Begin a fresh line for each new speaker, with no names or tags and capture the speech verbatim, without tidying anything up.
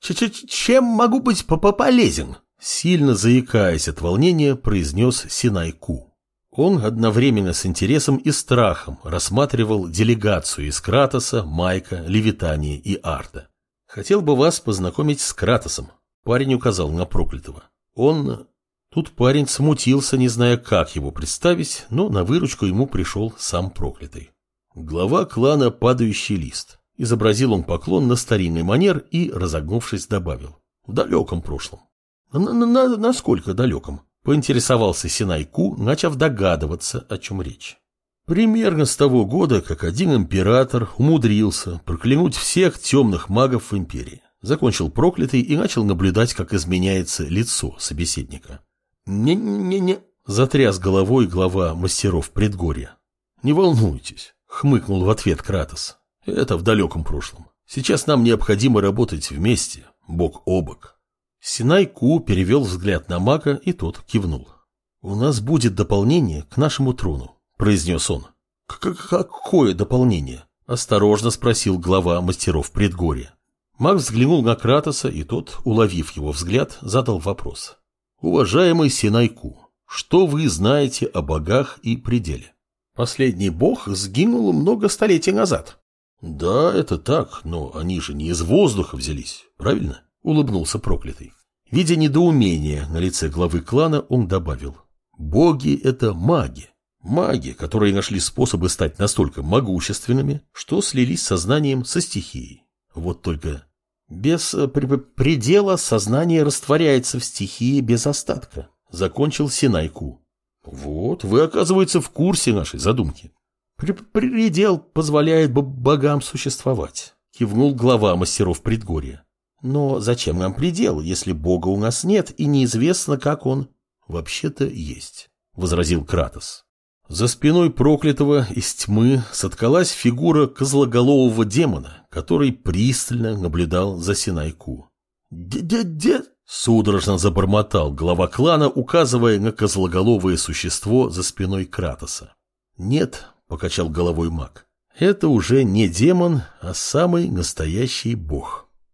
Ч -ч Чем могу быть полезен? Сильно заикаясь от волнения, произнес Синай-Ку. Он одновременно с интересом и страхом рассматривал делегацию из Кратоса, Майка, Левитания и Арда. «Хотел бы вас познакомить с Кратосом», — парень указал на проклятого. Он... Тут парень смутился, не зная, как его представить, но на выручку ему пришел сам проклятый. Глава клана «Падающий лист». Изобразил он поклон на старинный манер и, разогнувшись, добавил: «В далеком прошлом». «На, на, насколько далеком?» — поинтересовался Синай-Ку, начав догадываться, о чем речь. «Примерно с того года, как один император умудрился проклянуть всех темных магов в империи». Закончил проклятый и начал наблюдать, как изменяется лицо собеседника. «Не-не-не», — затряс головой глава мастеров предгорья. «Не волнуйтесь», — хмыкнул в ответ Кратос. «Это в далеком прошлом. Сейчас нам необходимо работать вместе, бок о бок». Синай-Ку перевел взгляд на мага, и тот кивнул. «У нас будет дополнение к нашему трону», — произнес он. «Какое дополнение?» — осторожно спросил глава мастеров предгорья. Маг взглянул на Кратоса, и тот, уловив его взгляд, задал вопрос. «Уважаемый Синай-Ку, что вы знаете о богах и пределе?» «Последний бог сгинул много столетий назад». «Да, это так, но они же не из воздуха взялись, правильно?» — улыбнулся проклятый. Видя недоумение на лице главы клана, он добавил: «Боги — это маги. Маги, которые нашли способы стать настолько могущественными, что слились сознанием со стихией. Вот только без предела сознание растворяется в стихии без остатка», — закончил Синай-Ку. «Вот, вы, оказывается, в курсе нашей задумки». «Предел позволяет богам существовать», — кивнул глава мастеров предгорья. «Но зачем нам предел, если бога у нас нет и неизвестно, как он...» «Вообще-то есть», — возразил Кратос. За спиной проклятого из тьмы соткалась фигура козлоголового демона, который пристально наблюдал за Синай-Ку. «Де-де-де!» — судорожно забормотал глава клана, указывая на козлоголовое существо за спиной Кратоса. «Нет», — покачал головой маг, — «это уже не демон, а самый настоящий бог».